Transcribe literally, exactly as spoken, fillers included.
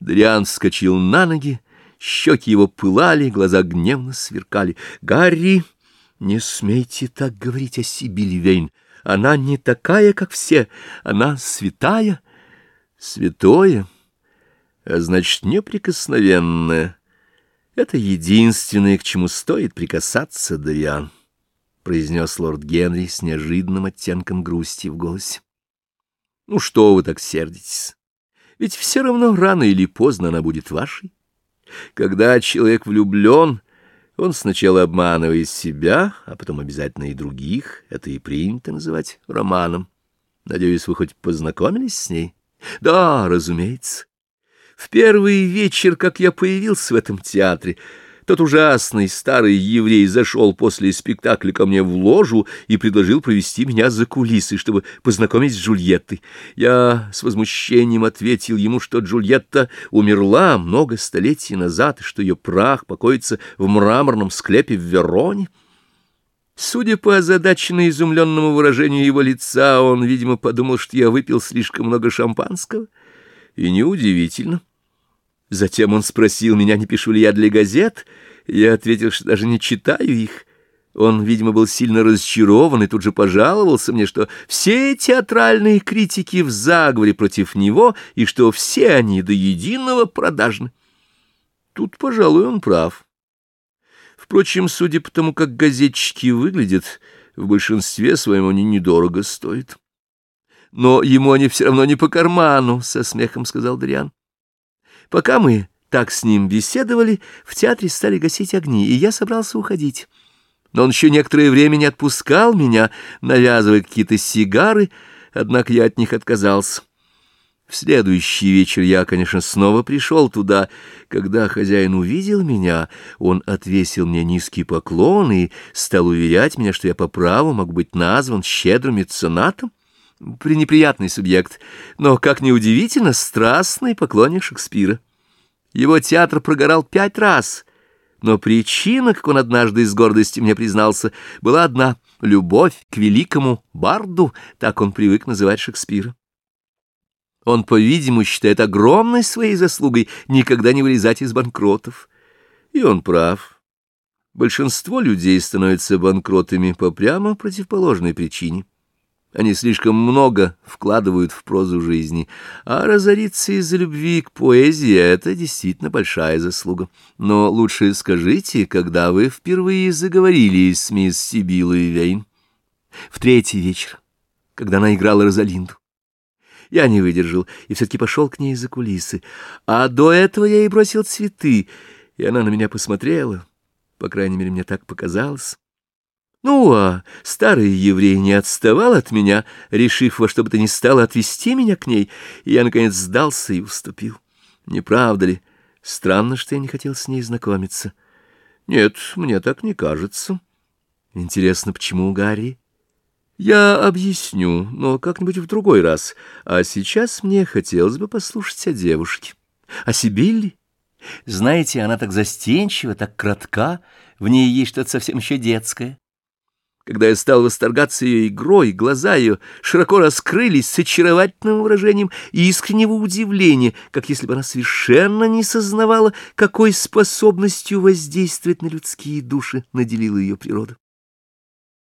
Дриан вскочил на ноги, щеки его пылали, глаза гневно сверкали. «Гарри, не смейте так говорить о Сибили Вейн. Она не такая, как все. Она святая». «Святое, а значит, неприкосновенное. Это единственное, к чему стоит прикасаться, Дриан», — произнес лорд Генри с неожиданным оттенком грусти в голосе. «Ну что вы так сердитесь? Ведь все равно рано или поздно она будет вашей. Когда человек влюблен, он сначала обманывает себя, а потом обязательно и других. Это и принято называть романом. Надеюсь, вы хоть познакомились с ней?» «Да, разумеется. В первый вечер, как я появился в этом театре, тот ужасный старый еврей зашел после спектакля ко мне в ложу и предложил провести меня за кулисы, чтобы познакомить с Джульеттой. Я с возмущением ответил ему, что Джульетта умерла много столетий назад, и что ее прах покоится в мраморном склепе в Вероне. Судя по озадаченно изумленному выражению его лица, он, видимо, подумал, что я выпил слишком много шампанского. И неудивительно. Затем он спросил меня, не пишу ли я для газет. Я ответил, что даже не читаю их. Он, видимо, был сильно разочарован и тут же пожаловался мне, что все театральные критики в заговоре против него и что все они до единого продажны. Тут, пожалуй, он прав. Впрочем, судя по тому, как газетчики выглядят, в большинстве своем они недорого стоят. «Но ему они все равно не по карману», — со смехом сказал Дриан. Пока мы так с ним беседовали, в театре стали гасить огни, и я собрался уходить. Но он еще некоторое время не отпускал меня, навязывая какие-то сигары, однако я от них отказался. В следующий вечер я, конечно, снова пришел туда. Когда хозяин увидел меня, он отвесил мне низкий поклон и стал уверять меня, что я по праву могу быть назван щедрым меценатом. Пренеприятный субъект, но, как ни удивительно, страстный поклонник Шекспира. Его театр прогорал пять раз, но причина, как он однажды с гордостью мне признался, была одна — любовь к великому барду, так он привык называть Шекспира. Он, по-видимому, считает огромной своей заслугой никогда не вылезать из банкротов. И он прав. Большинство людей становятся банкротами по прямо противоположной причине. Они слишком много вкладывают в прозу жизни, а разориться из-за любви к поэзии — это действительно большая заслуга. Но лучше скажите, когда вы впервые заговорили с мисс Сибиллой Вейн? В третий вечер, когда она играла Розалинду. Я не выдержал и все-таки пошел к ней за кулисы. А до этого я ей бросил цветы, и она на меня посмотрела. По крайней мере, мне так показалось. Ну, а старый еврей не отставал от меня, решив во что бы то ни стало отвести меня к ней, и я, наконец, сдался и уступил. Не правда ли? Странно, что я не хотел с ней знакомиться. Нет, мне так не кажется. Интересно, почему, Гарри? Я объясню, но как-нибудь в другой раз. А сейчас мне хотелось бы послушать о девушке. О Сибилле. Знаете, она так застенчива, так кратка, в ней есть что-то совсем еще детское. Когда я стал восторгаться ее игрой, глаза ее широко раскрылись с очаровательным выражением искреннего удивления, как если бы она совершенно не сознавала, какой способностью воздействовать на людские души наделила ее природа.